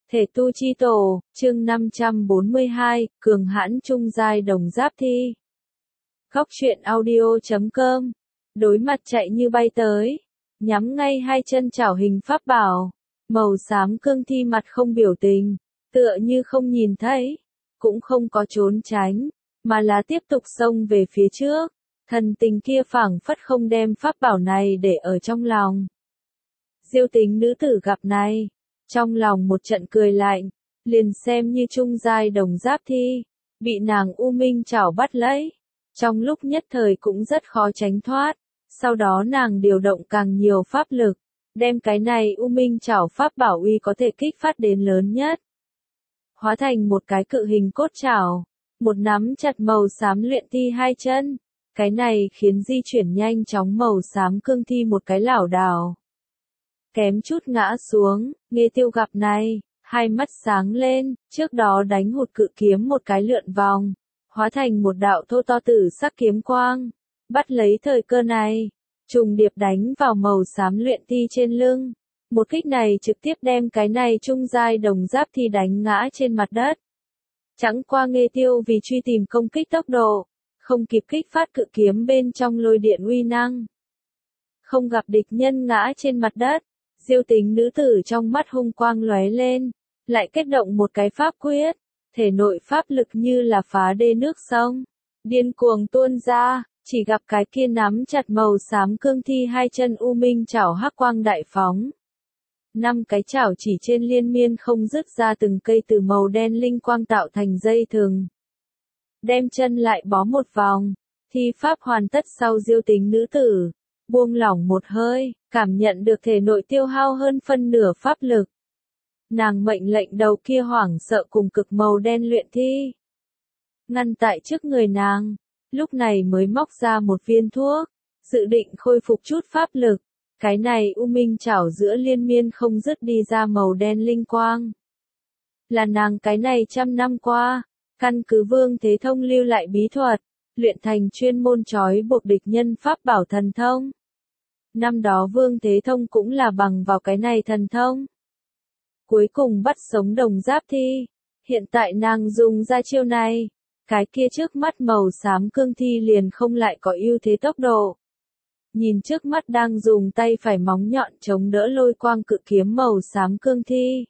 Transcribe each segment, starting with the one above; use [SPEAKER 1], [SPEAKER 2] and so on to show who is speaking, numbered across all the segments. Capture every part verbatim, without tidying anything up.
[SPEAKER 1] Thể tu chi tổ, chương năm trăm bốn mươi hai, cường hãn trung giai đồng giáp thi. Góc truyện audio chấm com. Đối mặt chạy như bay tới, nhắm ngay hai chân chảo hình pháp bảo, màu xám cương thi mặt không biểu tình, tựa như không nhìn thấy, cũng không có trốn tránh, mà là tiếp tục xông về phía trước. Thần tình kia phảng phất không đem pháp bảo này để ở trong lòng. Diêu tính nữ tử gặp này, trong lòng một trận cười lạnh, liền xem như trung giai đồng giáp thi, bị nàng U Minh chảo bắt lấy, trong lúc nhất thời cũng rất khó tránh thoát. Sau đó nàng điều động càng nhiều pháp lực, đem cái này U Minh chảo pháp bảo uy có thể kích phát đến lớn nhất. Hóa thành một cái cự hình cốt chảo, một nắm chặt màu xám luyện thi hai chân, cái này khiến di chuyển nhanh chóng màu xám cương thi một cái lảo đảo. Kém chút ngã xuống, Nghê Tiêu gặp này, hai mắt sáng lên, trước đó đánh hụt cự kiếm một cái lượn vòng, hóa thành một đạo thô to tử sắc kiếm quang, bắt lấy thời cơ này, trùng điệp đánh vào màu xám luyện thi trên lưng. Một kích này trực tiếp đem cái này trung giai đồng giáp thi đánh ngã trên mặt đất. Chẳng qua Nghê Tiêu vì truy tìm công kích tốc độ, không kịp kích phát cự kiếm bên trong lôi điện uy năng. Không gặp địch nhân ngã trên mặt đất, Diêu tính nữ tử trong mắt hung quang lóe lên, lại kết động một cái pháp quyết, thể nội pháp lực như là phá đê nước sông, điên cuồng tuôn ra, chỉ gặp cái kia nắm chặt màu xám cương thi hai chân U Minh chảo hắc quang đại phóng. Năm cái chảo chỉ trên liên miên không dứt ra từng cây từ màu đen linh quang tạo thành dây thừng. Đem chân lại bó một vòng, thi pháp hoàn tất sau Diêu tính nữ tử, buông lỏng một hơi, cảm nhận được thể nội tiêu hao hơn phân nửa pháp lực. Nàng mệnh lệnh đầu kia hoảng sợ cùng cực màu đen luyện thi. Ngăn tại trước người nàng, lúc này mới móc ra một viên thuốc, dự định khôi phục chút pháp lực. Cái này U Minh chảo giữa liên miên không dứt đi ra màu đen linh quang. Là nàng cái này trăm năm qua, căn cứ Vương Thế Thông lưu lại bí thuật, luyện thành chuyên môn trói buộc địch nhân pháp bảo thần thông. Năm đó Vương Thế Thông cũng là bằng vào cái này thần thông. Cuối cùng bắt sống đồng giáp thi, hiện tại nàng dùng ra chiêu này, cái kia trước mắt màu xám cương thi liền không lại có ưu thế tốc độ. Nhìn trước mắt đang dùng tay phải móng nhọn chống đỡ lôi quang cự kiếm màu xám cương thi.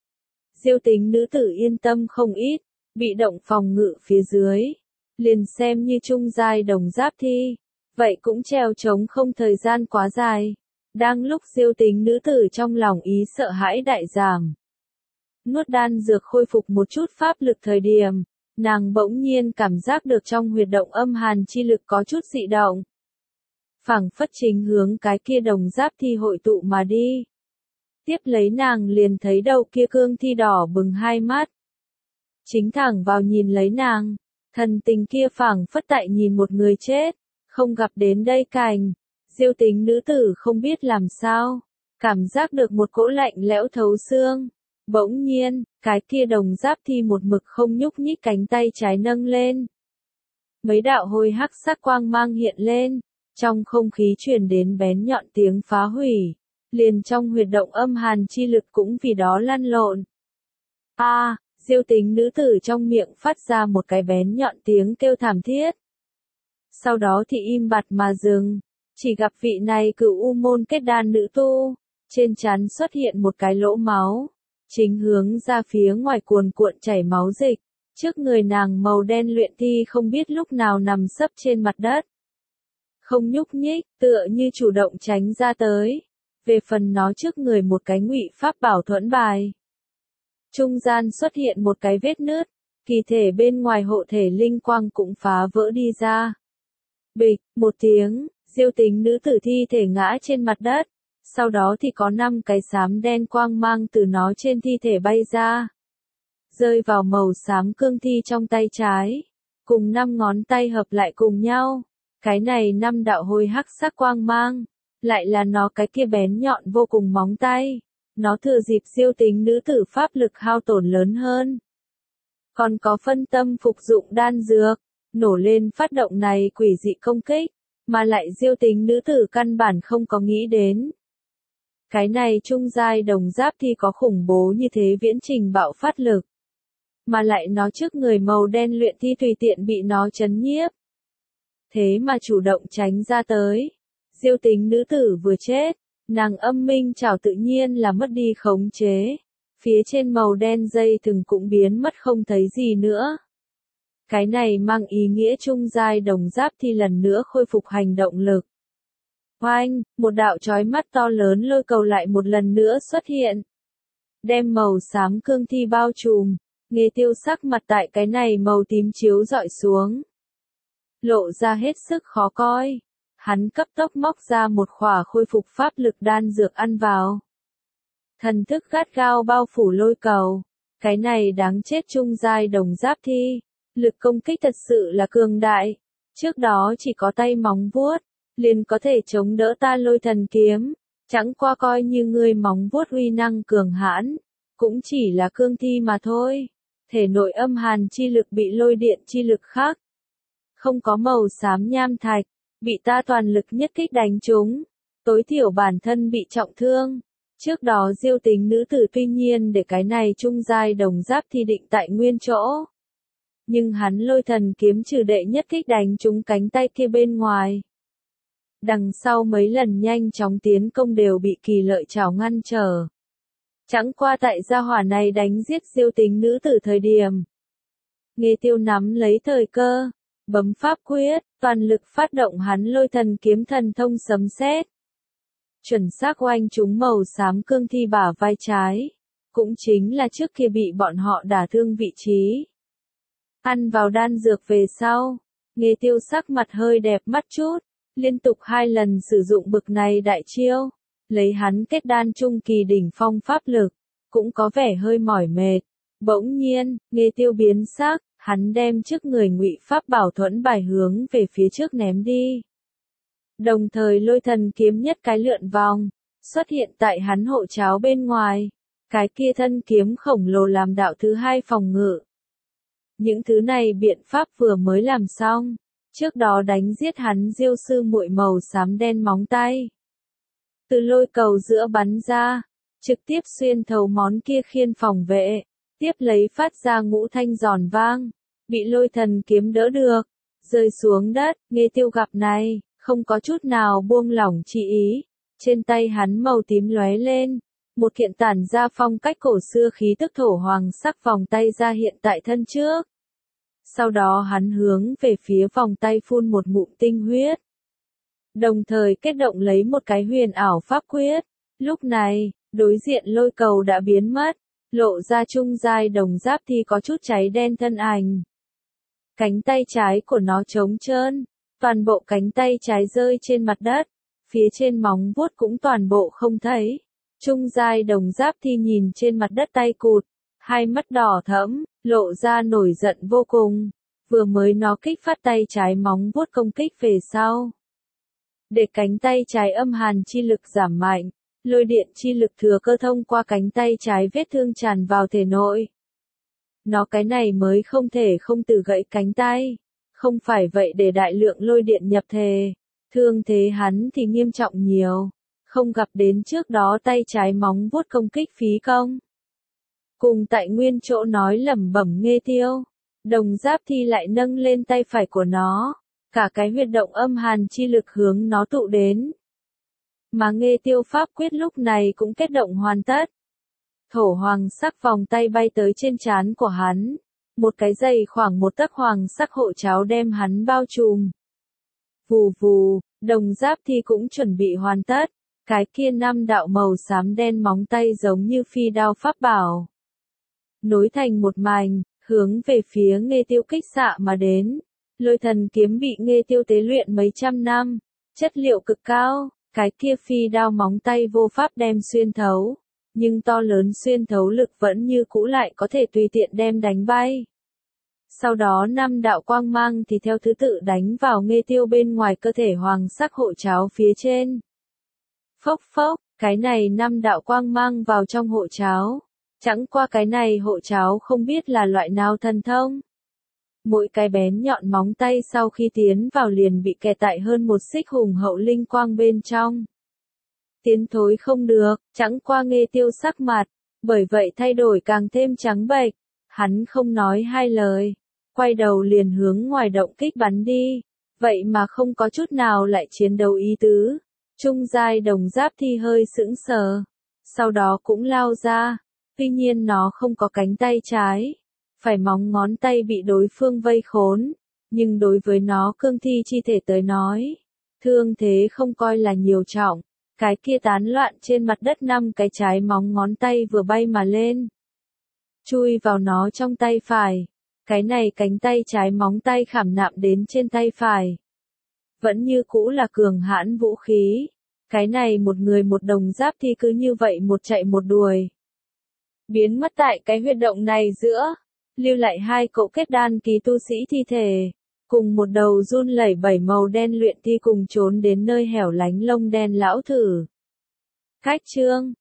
[SPEAKER 1] Diêu tính nữ tử yên tâm không ít, bị động phòng ngự phía dưới, liền xem như trung giai đồng giáp thi, vậy cũng treo chống không thời gian quá dài. Đang lúc Diêu tính nữ tử trong lòng ý sợ hãi đại giảm, nuốt đan dược khôi phục một chút pháp lực thời điểm, nàng bỗng nhiên cảm giác được trong huyệt động âm hàn chi lực có chút dị động. Phảng phất chính hướng cái kia đồng giáp thi hội tụ mà đi. Tiếp lấy nàng liền thấy đầu kia cương thi đỏ bừng hai mắt. Chính thẳng vào nhìn lấy nàng, thần tình kia phảng phất tại nhìn một người chết, không gặp đến đây cảnh. Diêu tính nữ tử không biết làm sao, cảm giác được một cỗ lạnh lẽo thấu xương. Bỗng nhiên, cái kia đồng giáp thi một mực không nhúc nhích cánh tay trái nâng lên. Mấy đạo hôi hắc sắc quang mang hiện lên, trong không khí truyền đến bén nhọn tiếng phá hủy, liền trong huyệt động âm hàn chi lực cũng vì đó lăn lộn. A, à, Diêu tính nữ tử trong miệng phát ra một cái bén nhọn tiếng kêu thảm thiết. Sau đó thì im bặt mà dừng, chỉ gặp vị này cửu u môn kết đan nữ tu, trên trán xuất hiện một cái lỗ máu, chính hướng ra phía ngoài cuồn cuộn chảy máu dịch, trước người nàng màu đen luyện thi không biết lúc nào nằm sấp trên mặt đất. Không nhúc nhích, tựa như chủ động tránh ra tới. Về phần nó trước người một cái ngụy pháp bảo thuẫn bài. Trung gian xuất hiện một cái vết nứt, kỳ thể bên ngoài hộ thể linh quang cũng phá vỡ đi ra. Bịch, một tiếng, Diêu tính nữ tử thi thể ngã trên mặt đất, sau đó thì có năm cái xám đen quang mang từ nó trên thi thể bay ra. Rơi vào màu xám cương thi trong tay trái, cùng năm ngón tay hợp lại cùng nhau. Cái này năm đạo hôi hắc sắc quang mang, lại là nó cái kia bén nhọn vô cùng móng tay. Nó thừa dịp Diêu tính nữ tử pháp lực hao tổn lớn hơn. Còn có phân tâm phục dụng đan dược, nổ lên phát động này quỷ dị công kích, mà lại Diêu tính nữ tử căn bản không có nghĩ đến. Cái này trung giai đồng giáp thi có khủng bố như thế viễn trình bạo phát lực. Mà lại nó trước người màu đen luyện thi tùy tiện bị nó chấn nhiếp. Thế mà chủ động tránh ra tới. Diêu tính nữ tử vừa chết, nàng âm minh trảo tự nhiên là mất đi khống chế. Phía trên màu đen dây thừng cũng biến mất không thấy gì nữa. Cái này mang ý nghĩa trung giai đồng giáp thi lần nữa khôi phục hành động lực. Oanh, một đạo chói mắt to lớn lôi cầu lại một lần nữa xuất hiện. Đem màu xám cương thi bao trùm, Nghê Tiêu sắc mặt tại cái này màu tím chiếu dọi xuống. Lộ ra hết sức khó coi. Hắn cấp tốc móc ra một khỏa khôi phục pháp lực đan dược ăn vào. Thần thức gắt gao bao phủ lôi cầu. Cái này đáng chết trung giai đồng giáp thi. Lực công kích thật sự là cường đại. Trước đó chỉ có tay móng vuốt, liền có thể chống đỡ ta lôi thần kiếm. Chẳng qua coi như ngươi móng vuốt uy năng cường hãn. Cũng chỉ là cương thi mà thôi. Thể nội âm hàn chi lực bị lôi điện chi lực khác. Không có màu xám nham thạch. Bị ta toàn lực nhất kích đánh trúng. Tối thiểu bản thân bị trọng thương. Trước đó diêu tính nữ tử tuy nhiên để cái này trung giai đồng giáp thi định tại nguyên chỗ. Nhưng hắn lôi thần kiếm trừ đệ nhất kích đánh trúng cánh tay kia bên ngoài. Đằng sau mấy lần nhanh chóng tiến công đều bị kỳ lợi trảo ngăn trở. Chẳng qua tại gia hỏa này đánh giết diêu tính nữ tử thời điểm. Nghê Tiêu nắm lấy thời cơ. Bấm pháp quyết, toàn lực phát động hắn lôi thần kiếm thần thông sấm sét. Chuẩn xác oanh trúng màu xám cương thi bả vai trái. Cũng chính là trước kia bị bọn họ đả thương vị trí. Ăn vào đan dược về sau. Nghê Tiêu sắc mặt hơi đẹp mắt chút. Liên tục hai lần sử dụng bực này đại chiêu. Lấy hắn kết đan trung kỳ đỉnh phong pháp lực. Cũng có vẻ hơi mỏi mệt. Bỗng nhiên, Nghê Tiêu biến sắc. Hắn đem trước người ngụy pháp bảo thuẫn bài hướng về phía trước ném đi. Đồng thời lôi thần kiếm nhất cái lượn vòng, xuất hiện tại hắn hộ cháo bên ngoài. Cái kia thân kiếm khổng lồ làm đạo thứ hai phòng ngự. Những thứ này biện pháp vừa mới làm xong. Trước đó đánh giết hắn diêu sư muội màu xám đen móng tay. Từ lôi cầu giữa bắn ra, trực tiếp xuyên thấu món kia khiên phòng vệ. Tiếp lấy phát ra ngũ thanh giòn vang, bị lôi thần kiếm đỡ được, rơi xuống đất. Nghê Tiêu gặp này, không có chút nào buông lỏng chi ý, trên tay hắn màu tím lóe lên, một kiện tản ra phong cách cổ xưa khí tức thổ hoàng sắc vòng tay ra hiện tại thân trước. Sau đó hắn hướng về phía vòng tay phun một ngụm tinh huyết, đồng thời kết động lấy một cái huyền ảo pháp quyết. Lúc này, đối diện lôi cầu đã biến mất. Lộ ra trung giai đồng giáp thì có chút cháy đen thân ảnh. Cánh tay trái của nó trống trơn, toàn bộ cánh tay trái rơi trên mặt đất, phía trên móng vuốt cũng toàn bộ không thấy. Trung giai đồng giáp thì nhìn trên mặt đất tay cụt, hai mắt đỏ thẫm, lộ ra nổi giận vô cùng. Vừa mới nó kích phát tay trái móng vuốt công kích về sau. Để cánh tay trái âm hàn chi lực giảm mạnh. Lôi điện chi lực thừa cơ thông qua cánh tay trái vết thương tràn vào thể nội. Nó cái này mới không thể không tự gãy cánh tay. Không phải vậy để đại lượng lôi điện nhập thể. Thương thế hắn thì nghiêm trọng nhiều. Không gặp đến trước đó tay trái móng vuốt công kích phí công. Cùng tại nguyên chỗ nói lẩm bẩm Nghê Tiêu. Đồng giáp thi lại nâng lên tay phải của nó. Cả cái huyệt động âm hàn chi lực hướng nó tụ đến. Mà Nghê Tiêu pháp quyết lúc này cũng kết động hoàn tất. Thổ hoàng sắc vòng tay bay tới trên trán của hắn. Một cái dày khoảng một tấc hoàng sắc hộ cháo đem hắn bao trùm. Vù vù, đồng giáp thi cũng chuẩn bị hoàn tất. Cái kia năm đạo màu xám đen móng tay giống như phi đao pháp bảo. Nối thành một mảnh, hướng về phía Nghê Tiêu kích xạ mà đến. Lôi thần kiếm bị Nghê Tiêu tế luyện mấy trăm năm. Chất liệu cực cao. Cái kia phi đao móng tay vô pháp đem xuyên thấu, nhưng to lớn xuyên thấu lực vẫn như cũ lại có thể tùy tiện đem đánh bay. Sau đó năm đạo quang mang thì theo thứ tự đánh vào Nghê Tiêu bên ngoài cơ thể hoàng sắc hộ cháo phía trên. Phốc phốc, cái này năm đạo quang mang vào trong hộ cháo. Chẳng qua cái này hộ cháo không biết là loại nào thần thông. Mỗi cái bén nhọn móng tay sau khi tiến vào liền bị kẹt tại hơn một xích hùng hậu linh quang bên trong. tiến thối không được, chẳng qua Nghê Tiêu sắc mặt, bởi vậy thay đổi càng thêm trắng bệch, hắn không nói hai lời, quay đầu liền hướng ngoài động kích bắn đi, vậy mà không có chút nào lại chiến đấu ý tứ. Trung giai đồng giáp thi hơi sững sờ, sau đó cũng lao ra, tuy nhiên nó không có cánh tay trái, phải móng ngón tay bị đối phương vây khốn, nhưng đối với nó cương thi chi thể tới nói, thương thế không coi là nhiều trọng, cái kia tán loạn trên mặt đất năm cái trái móng ngón tay vừa bay mà lên, chui vào nó trong tay phải, cái này cánh tay trái móng tay khảm nạm đến trên tay phải. Vẫn như cũ là cường hãn vũ khí, cái này một người một đồng giáp thi cứ như vậy một chạy một đuổi. Biến mất tại cái huyệt động này giữa, lưu lại hai cỗ kết đan ký tu sĩ thi thể, cùng một đầu run lẩy bẩy màu đen luyện thi cùng trốn đến nơi hẻo lánh lông đen lão thử. Khách chương